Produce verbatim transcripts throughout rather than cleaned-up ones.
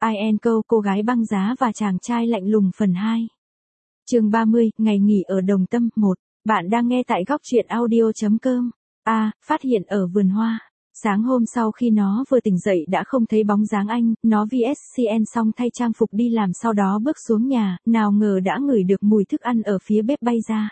I and Co, cô gái băng giá và chàng trai lạnh lùng phần hai. Chương ba mươi, ngày nghỉ ở Đồng Tâm. Một. Bạn đang nghe tại góc truyện audio chấm com. A, phát hiện ở vườn hoa. Sáng hôm sau khi nó vừa tỉnh dậy đã không thấy bóng dáng anh, nó vê ét xê en xong thay trang phục đi làm, sau đó bước xuống nhà, nào ngờ đã ngửi được mùi thức ăn ở phía bếp bay ra.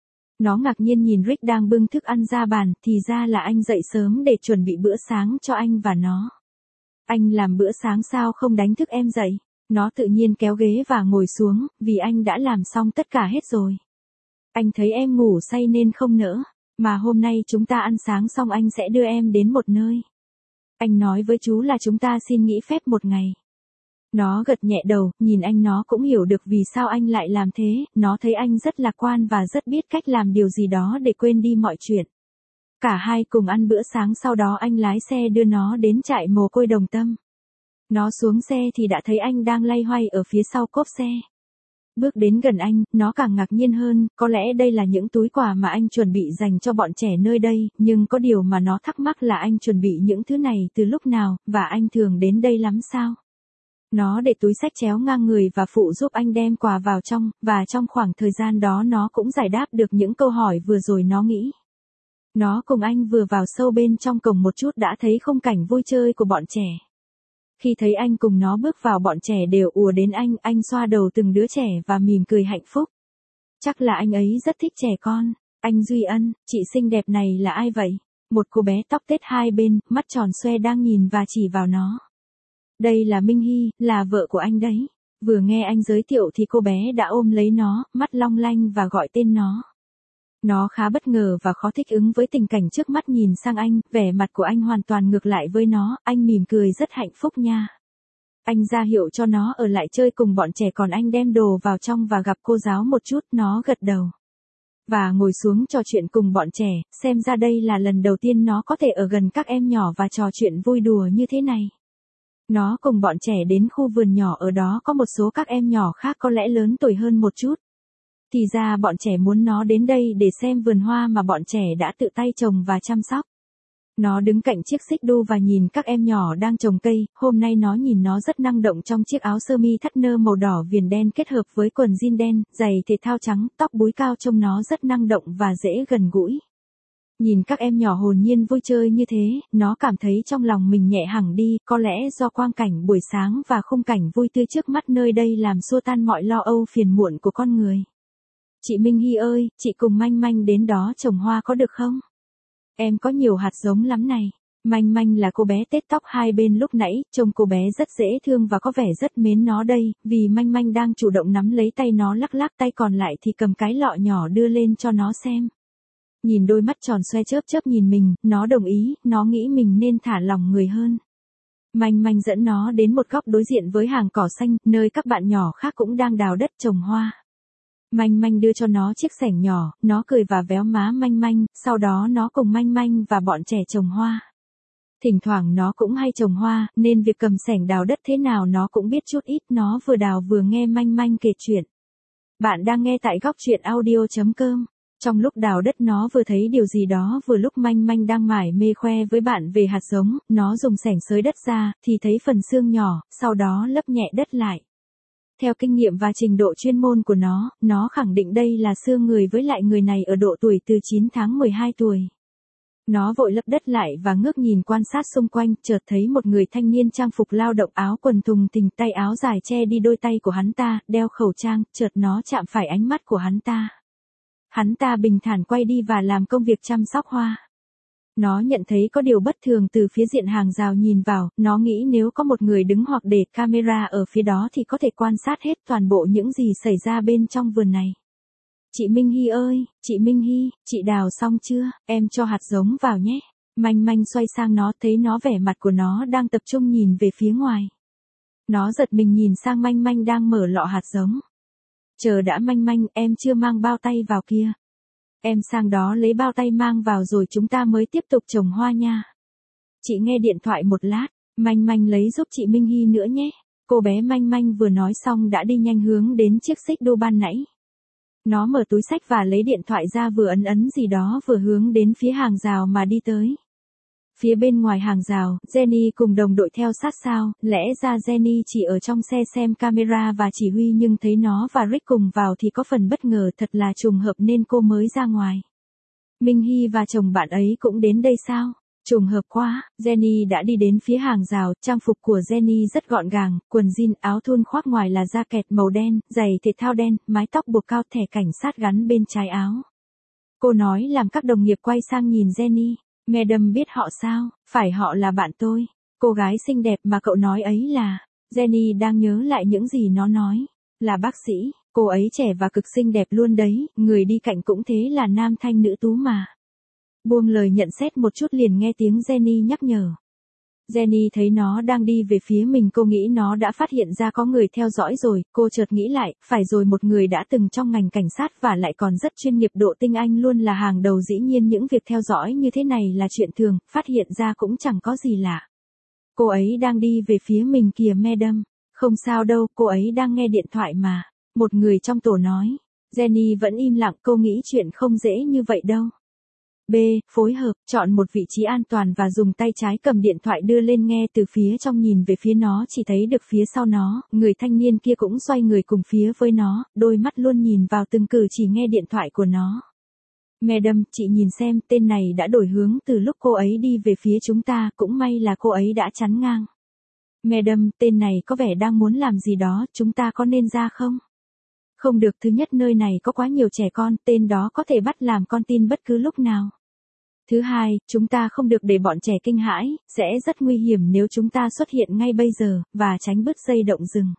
Nó ngạc nhiên nhìn Rick đang bưng thức ăn ra bàn, thì ra là anh dậy sớm để chuẩn bị bữa sáng cho anh và nó. Anh làm bữa sáng sao không đánh thức em dậy? Nó tự nhiên kéo ghế và ngồi xuống, vì anh đã làm xong tất cả hết rồi. Anh thấy em ngủ say nên không nỡ, mà hôm nay chúng ta ăn sáng xong anh sẽ đưa em đến một nơi. Anh nói với chú là chúng ta xin nghỉ phép một ngày. Nó gật nhẹ đầu, nhìn anh nó cũng hiểu được vì sao anh lại làm thế, nó thấy anh rất lạc quan và rất biết cách làm điều gì đó để quên đi mọi chuyện. Cả hai cùng ăn bữa sáng, sau đó anh lái xe đưa nó đến trại mồ côi Đồng Tâm. Nó xuống xe thì đã thấy anh đang loay hoay ở phía sau cốp xe. Bước đến gần anh, nó càng ngạc nhiên hơn, có lẽ đây là những túi quà mà anh chuẩn bị dành cho bọn trẻ nơi đây, nhưng có điều mà nó thắc mắc là anh chuẩn bị những thứ này từ lúc nào, và anh thường đến đây lắm sao? Nó để túi xách chéo ngang người và phụ giúp anh đem quà vào trong, và trong khoảng thời gian đó nó cũng giải đáp được những câu hỏi vừa rồi nó nghĩ. Nó cùng anh vừa vào sâu bên trong cổng một chút đã thấy khung cảnh vui chơi của bọn trẻ. Khi thấy anh cùng nó bước vào, bọn trẻ đều ùa đến anh, anh xoa đầu từng đứa trẻ và mỉm cười hạnh phúc. Chắc là anh ấy rất thích trẻ con. Anh Duy Ân, chị xinh đẹp này là ai vậy? Một cô bé tóc tết hai bên, mắt tròn xoe đang nhìn và chỉ vào nó. Đây là Minh Hy, là vợ của anh đấy. Vừa nghe anh giới thiệu thì cô bé đã ôm lấy nó, mắt long lanh và gọi tên nó. Nó khá bất ngờ và khó thích ứng với tình cảnh trước mắt, nhìn sang anh, vẻ mặt của anh hoàn toàn ngược lại với nó, anh mỉm cười rất hạnh phúc nha. Anh ra hiệu cho nó ở lại chơi cùng bọn trẻ, còn anh đem đồ vào trong và gặp cô giáo một chút, nó gật đầu. Và ngồi xuống trò chuyện cùng bọn trẻ, xem ra đây là lần đầu tiên nó có thể ở gần các em nhỏ và trò chuyện vui đùa như thế này. Nó cùng bọn trẻ đến khu vườn nhỏ, ở đó có một số các em nhỏ khác có lẽ lớn tuổi hơn một chút. Thì ra bọn trẻ muốn nó đến đây để xem vườn hoa mà bọn trẻ đã tự tay trồng và chăm sóc. Nó đứng cạnh chiếc xích đu và nhìn các em nhỏ đang trồng cây, hôm nay nó nhìn nó rất năng động trong chiếc áo sơ mi thắt nơ màu đỏ viền đen kết hợp với quần jean đen, giày thể thao trắng, tóc búi cao, trông nó rất năng động và dễ gần gũi. Nhìn các em nhỏ hồn nhiên vui chơi như thế, nó cảm thấy trong lòng mình nhẹ hẳn đi, có lẽ do quang cảnh buổi sáng và khung cảnh vui tươi trước mắt nơi đây làm xua tan mọi lo âu phiền muộn của con người. Chị Minh Hy ơi, chị cùng Manh Manh đến đó trồng hoa có được không? Em có nhiều hạt giống lắm này. Manh Manh là cô bé tết tóc hai bên lúc nãy, trông cô bé rất dễ thương và có vẻ rất mến nó đây, vì Manh Manh đang chủ động nắm lấy tay nó, lắc lắc, tay còn lại thì cầm cái lọ nhỏ đưa lên cho nó xem. Nhìn đôi mắt tròn xoe chớp chớp nhìn mình, nó đồng ý, nó nghĩ mình nên thả lỏng người hơn. Manh Manh dẫn nó đến một góc đối diện với hàng cỏ xanh, nơi các bạn nhỏ khác cũng đang đào đất trồng hoa. Manh Manh đưa cho nó chiếc xẻng nhỏ, nó cười và véo má Manh Manh, sau đó nó cùng Manh Manh và bọn trẻ trồng hoa. Thỉnh thoảng nó cũng hay trồng hoa, nên việc cầm xẻng đào đất thế nào nó cũng biết chút ít, nó vừa đào vừa nghe Manh Manh kể chuyện. Bạn đang nghe tại góc truyện audio chấm com. Trong lúc đào đất nó vừa thấy điều gì đó, vừa lúc Manh Manh đang mải mê khoe với bạn về hạt giống, nó dùng xẻng xới đất ra, thì thấy phần xương nhỏ, sau đó lấp nhẹ đất lại. Theo kinh nghiệm và trình độ chuyên môn của nó, nó khẳng định đây là xương người, với lại người này ở độ tuổi từ chín tháng mười hai tuổi. Nó vội lấp đất lại và ngước nhìn quan sát xung quanh, chợt thấy một người thanh niên trang phục lao động, áo quần thùng thình, tay áo dài che đi đôi tay của hắn ta, đeo khẩu trang, chợt nó chạm phải ánh mắt của hắn ta. Hắn ta bình thản quay đi và làm công việc chăm sóc hoa. Nó nhận thấy có điều bất thường từ phía diện hàng rào nhìn vào, nó nghĩ nếu có một người đứng hoặc để camera ở phía đó thì có thể quan sát hết toàn bộ những gì xảy ra bên trong vườn này. Chị Minh Hy ơi, chị Minh Hy, chị đào xong chưa, em cho hạt giống vào nhé. Manh Manh xoay sang nó, thấy nó vẻ mặt của nó đang tập trung nhìn về phía ngoài. Nó giật mình nhìn sang Manh Manh đang mở lọ hạt giống. Chờ đã Manh Manh, em chưa mang bao tay vào kia. Em sang đó lấy bao tay mang vào rồi chúng ta mới tiếp tục trồng hoa nha. Chị nghe điện thoại một lát, Manh Manh lấy giúp chị Minh Hy nữa nhé. Cô bé Manh Manh vừa nói xong đã đi nhanh hướng đến chiếc xích đu ban nãy. Nó mở túi xách và lấy điện thoại ra, vừa ấn ấn gì đó vừa hướng đến phía hàng rào mà đi tới. Phía bên ngoài hàng rào, Jenny cùng đồng đội theo sát sau, lẽ ra Jenny chỉ ở trong xe xem camera và chỉ huy nhưng thấy nó và Rick cùng vào thì có phần bất ngờ, thật là trùng hợp nên cô mới ra ngoài. Minh Hy và chồng bạn ấy cũng đến đây sao? Trùng hợp quá, Jenny đã đi đến phía hàng rào, trang phục của Jenny rất gọn gàng, quần jean, áo thun khoác ngoài là jacket màu đen, giày thể thao đen, mái tóc buộc cao, thẻ cảnh sát gắn bên trái áo. Cô nói làm các đồng nghiệp quay sang nhìn Jenny. Madam biết họ sao, phải họ là bạn tôi. Cô gái xinh đẹp mà cậu nói ấy là... Jenny đang nhớ lại những gì nó nói. Là bác sĩ, cô ấy trẻ và cực xinh đẹp luôn đấy, người đi cạnh cũng thế là nam thanh nữ tú mà. Buông lời nhận xét một chút liền nghe tiếng Jenny nhắc nhở. Jenny thấy nó đang đi về phía mình, cô nghĩ nó đã phát hiện ra có người theo dõi rồi, cô chợt nghĩ lại, phải rồi, một người đã từng trong ngành cảnh sát và lại còn rất chuyên nghiệp, độ tinh anh luôn là hàng đầu, dĩ nhiên những việc theo dõi như thế này là chuyện thường, phát hiện ra cũng chẳng có gì lạ. Cô ấy đang đi về phía mình kìa madam. Không sao đâu, cô ấy đang nghe điện thoại mà. Một người trong tổ nói. Jenny vẫn im lặng, cô nghĩ chuyện không dễ như vậy đâu. B. Phối hợp, chọn một vị trí an toàn và dùng tay trái cầm điện thoại đưa lên nghe từ phía trong, nhìn về phía nó chỉ thấy được phía sau nó, người thanh niên kia cũng xoay người cùng phía với nó, đôi mắt luôn nhìn vào từng cử chỉ nghe điện thoại của nó. Madam, chị nhìn xem, tên này đã đổi hướng từ lúc cô ấy đi về phía chúng ta, cũng may là cô ấy đã chắn ngang. Madam, tên này có vẻ đang muốn làm gì đó, chúng ta có nên ra không? Không được, thứ nhất nơi này có quá nhiều trẻ con, tên đó có thể bắt làm con tin bất cứ lúc nào. Thứ hai, chúng ta không được để bọn trẻ kinh hãi, sẽ rất nguy hiểm nếu chúng ta xuất hiện ngay bây giờ, và tránh bứt dây động rừng.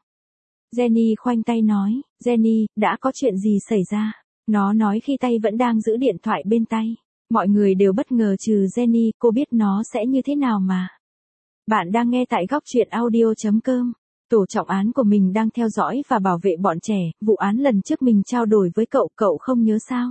Jenny khoanh tay nói, Jenny, đã có chuyện gì xảy ra? Nó nói khi tay vẫn đang giữ điện thoại bên tay. Mọi người đều bất ngờ trừ Jenny, cô biết nó sẽ như thế nào mà. Bạn đang nghe tại góc truyện audio chấm com. Tổ trọng án của mình đang theo dõi và bảo vệ bọn trẻ, vụ án lần trước mình trao đổi với cậu, cậu không nhớ sao?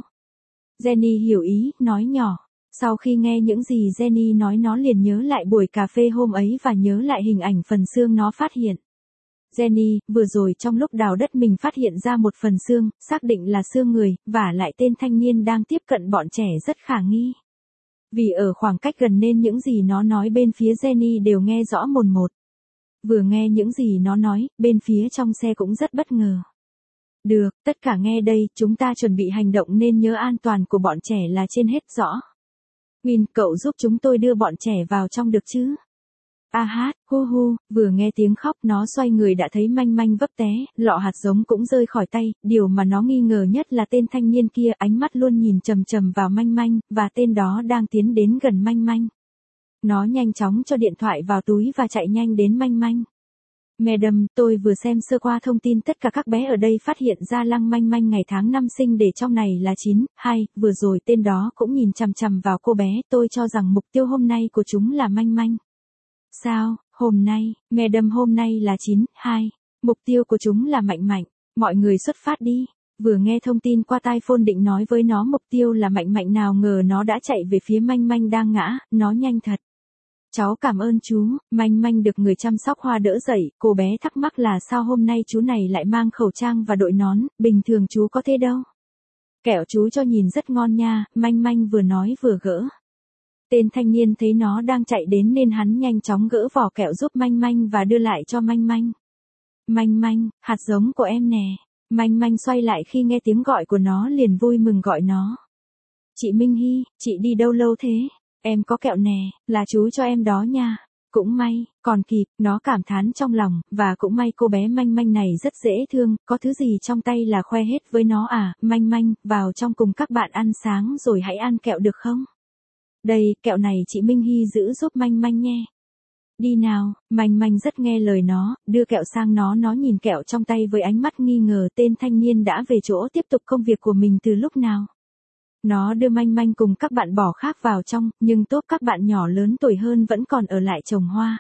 Jenny hiểu ý, nói nhỏ. Sau khi nghe những gì Jenny nói, nó liền nhớ lại buổi cà phê hôm ấy và nhớ lại hình ảnh phần xương nó phát hiện. Jenny, vừa rồi trong lúc đào đất mình phát hiện ra một phần xương, xác định là xương người, và lại tên thanh niên đang tiếp cận bọn trẻ rất khả nghi. Vì ở khoảng cách gần nên những gì nó nói bên phía Jenny đều nghe rõ mồn một. Vừa nghe những gì nó nói, bên phía trong xe cũng rất bất ngờ. Được, tất cả nghe đây, chúng ta chuẩn bị hành động nên nhớ an toàn của bọn trẻ là trên hết, rõ. Win, cậu giúp chúng tôi đưa bọn trẻ vào trong được chứ? A hát, hu hu, vừa nghe tiếng khóc nó xoay người đã thấy Manh Manh vấp té, lọ hạt giống cũng rơi khỏi tay, điều mà nó nghi ngờ nhất là tên thanh niên kia ánh mắt luôn nhìn chằm chằm vào Manh Manh, và tên đó đang tiến đến gần Manh Manh. Nó nhanh chóng cho điện thoại vào túi và chạy nhanh đến Manh Manh. Madam, tôi vừa xem sơ qua thông tin tất cả các bé ở đây phát hiện ra Lăng Manh Manh ngày tháng năm sinh để trong này là chín, hai, vừa rồi tên đó cũng nhìn chằm chằm vào cô bé, tôi cho rằng mục tiêu hôm nay của chúng là Manh Manh. Sao, hôm nay, Madam hôm nay là chín, hai, mục tiêu của chúng là Mạnh Mạnh, mọi người xuất phát đi. Vừa nghe thông tin qua tai phone định nói với nó mục tiêu là Mạnh Mạnh, nào ngờ nó đã chạy về phía Manh Manh đang ngã, nó nhanh thật. Cháu cảm ơn chú. Manh Manh được người chăm sóc hoa đỡ dậy, cô bé thắc mắc là sao hôm nay chú này lại mang khẩu trang và đội nón, bình thường chú có thế đâu. Kẹo chú cho nhìn rất ngon nha, Manh Manh vừa nói vừa gỡ. Tên thanh niên thấy nó đang chạy đến nên hắn nhanh chóng gỡ vỏ kẹo giúp Manh Manh và đưa lại cho Manh Manh. Manh Manh, hạt giống của em nè. Manh Manh xoay lại khi nghe tiếng gọi của nó liền vui mừng gọi nó. Chị Minh Hy, chị đi đâu lâu thế? Em có kẹo nè, là chú cho em đó nha. Cũng may, còn kịp, nó cảm thán trong lòng, và cũng may cô bé Manh Manh này rất dễ thương, có thứ gì trong tay là khoe hết với nó à. Manh Manh, vào trong cùng các bạn ăn sáng rồi hãy ăn kẹo được không? Đây, kẹo này chị Minh Hy giữ giúp Manh Manh nhé. Đi nào, Manh Manh rất nghe lời nó, đưa kẹo sang nó, nó nhìn kẹo trong tay với ánh mắt nghi ngờ. Tên thanh niên đã về chỗ tiếp tục công việc của mình từ lúc nào. Nó đưa Manh Manh cùng các bạn bỏ khác vào trong, nhưng tốt các bạn nhỏ lớn tuổi hơn vẫn còn ở lại trồng hoa.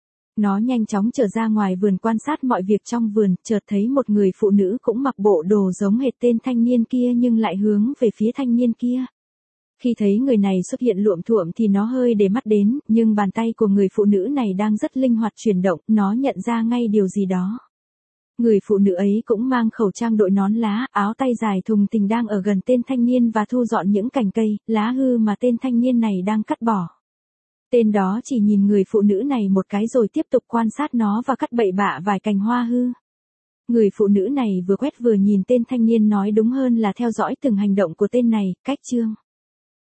Nó nhanh chóng trở ra ngoài vườn quan sát mọi việc trong vườn, chợt thấy một người phụ nữ cũng mặc bộ đồ giống hệt tên thanh niên kia nhưng lại hướng về phía thanh niên kia. Khi thấy người này xuất hiện luộm thuộm thì nó hơi để mắt đến, nhưng bàn tay của người phụ nữ này đang rất linh hoạt chuyển động, nó nhận ra ngay điều gì đó. Người phụ nữ ấy cũng mang khẩu trang, đội nón lá, áo tay dài thùng thình đang ở gần tên thanh niên và thu dọn những cành cây, lá hư mà tên thanh niên này đang cắt bỏ. Tên đó chỉ nhìn người phụ nữ này một cái rồi tiếp tục quan sát nó và cắt bậy bạ vài cành hoa hư. Người phụ nữ này vừa quét vừa nhìn tên thanh niên, nói đúng hơn là theo dõi từng hành động của tên này, cách chương.